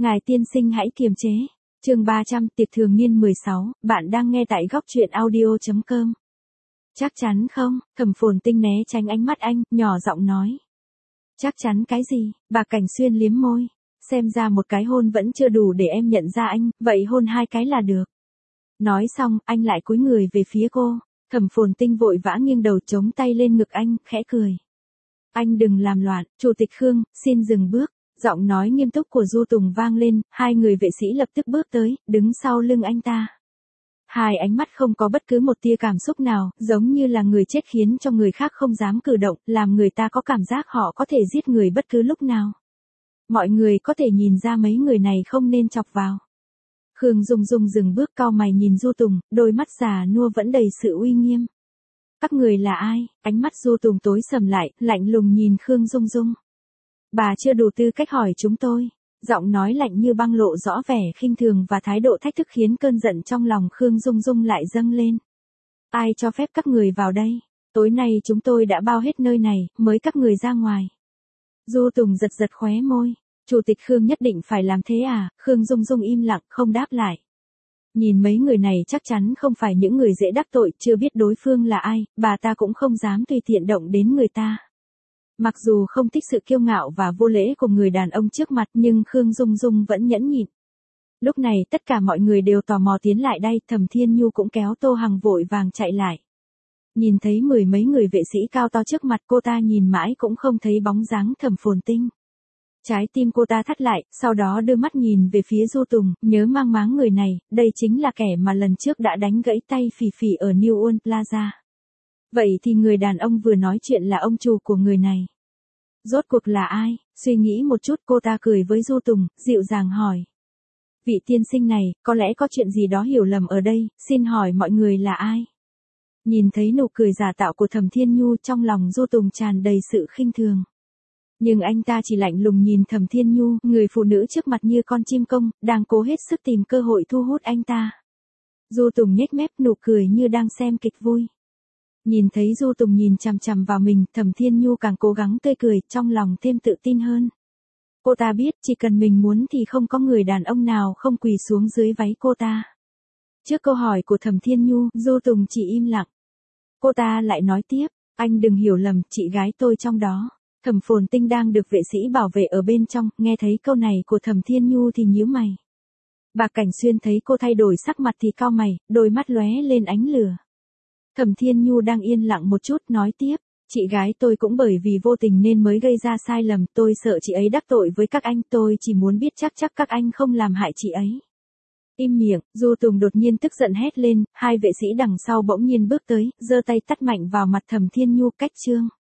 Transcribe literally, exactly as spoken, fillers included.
Ngài tiên sinh hãy kiềm chế. Chương ba trăm, tiệc thường niên mười sáu, bạn đang nghe tại góc truyện audio chấm com. Chắc chắn không? Thẩm Phồn Tinh né tránh ánh mắt anh, nhỏ giọng nói. Chắc chắn cái gì? Bà Cảnh Xuyên liếm môi. Xem ra một cái hôn vẫn chưa đủ để em nhận ra anh, vậy hôn hai cái là được. Nói xong, anh lại cúi người về phía cô. Thẩm Phồn Tinh vội vã nghiêng đầu chống tay lên ngực anh, khẽ cười. Anh đừng làm loạn, Chủ tịch Khương, xin dừng bước. Giọng nói nghiêm túc của Du Tùng vang lên, hai người vệ sĩ lập tức bước tới, đứng sau lưng anh ta. Hai ánh mắt không có bất cứ một tia cảm xúc nào, giống như là người chết khiến cho người khác không dám cử động, làm người ta có cảm giác họ có thể giết người bất cứ lúc nào. Mọi người có thể nhìn ra mấy người này không nên chọc vào. Khương Dung Dung dừng bước cau mày nhìn Du Tùng, đôi mắt già nua vẫn đầy sự uy nghiêm. Các người là ai? Ánh mắt Du Tùng tối sầm lại, lạnh lùng nhìn Khương Dung Dung. Bà chưa đủ tư cách hỏi chúng tôi. Giọng nói lạnh như băng lộ rõ vẻ khinh thường và thái độ thách thức khiến cơn giận trong lòng Khương Dung Dung lại dâng lên. Ai cho phép các người vào đây? Tối nay chúng tôi đã bao hết nơi này, mới các người ra ngoài. Du Tùng giật giật khóe môi. Chủ tịch Khương nhất định phải làm thế à? Khương Dung Dung im lặng không đáp lại. Nhìn mấy người này chắc chắn không phải những người dễ đắc tội, chưa biết đối phương là ai, bà ta cũng không dám tùy tiện động đến người ta. Mặc dù không thích sự kiêu ngạo và vô lễ của người đàn ông trước mặt nhưng Khương Dung Dung vẫn nhẫn nhịn. Lúc này tất cả mọi người đều tò mò tiến lại đây, Thẩm Thiên Nhu cũng kéo Tô Hằng vội vàng chạy lại. Nhìn thấy mười mấy người vệ sĩ cao to trước mặt cô ta nhìn mãi cũng không thấy bóng dáng Thẩm Phồn Tinh. Trái tim cô ta thắt lại, sau đó đưa mắt nhìn về phía Du Tùng, nhớ mang máng người này, đây chính là kẻ mà lần trước đã đánh gãy tay Phỉ Phỉ ở New Ulm Plaza. Vậy thì người đàn ông vừa nói chuyện là ông chủ của người này. Rốt cuộc là ai? Suy nghĩ một chút cô ta cười với Du Tùng, dịu dàng hỏi. Vị tiên sinh này, có lẽ có chuyện gì đó hiểu lầm ở đây, xin hỏi mọi người là ai? Nhìn thấy nụ cười giả tạo của Thẩm Thiên Nhu trong lòng Du Tùng tràn đầy sự khinh thường. Nhưng anh ta chỉ lạnh lùng nhìn Thẩm Thiên Nhu, người phụ nữ trước mặt như con chim công, đang cố hết sức tìm cơ hội thu hút anh ta. Du Tùng nhếch mép nụ cười như đang xem kịch vui. Nhìn thấy Du Tùng nhìn chằm chằm vào mình, Thẩm Thiên Nhu càng cố gắng tươi cười, trong lòng thêm tự tin hơn. Cô ta biết chỉ cần mình muốn thì không có người đàn ông nào không quỳ xuống dưới váy cô ta. Trước câu hỏi của Thẩm Thiên Nhu, Du Tùng chỉ im lặng. Cô ta lại nói tiếp, anh đừng hiểu lầm, chị gái tôi trong đó. Thẩm Phồn Tinh đang được vệ sĩ bảo vệ ở bên trong, nghe thấy câu này của Thẩm Thiên Nhu thì nhíu mày. Bà Cảnh Xuyên thấy cô thay đổi sắc mặt thì cau mày, đôi mắt lóe lên ánh lửa. Thẩm Thiên Nhu đang yên lặng một chút nói tiếp, chị gái tôi cũng bởi vì vô tình nên mới gây ra sai lầm, tôi sợ chị ấy đắc tội với các anh, tôi chỉ muốn biết chắc chắc các anh không làm hại chị ấy. Im miệng, Du Tùng đột nhiên tức giận hét lên, hai vệ sĩ đằng sau bỗng nhiên bước tới, giơ tay tát mạnh vào mặt Thẩm Thiên Nhu, cách chương.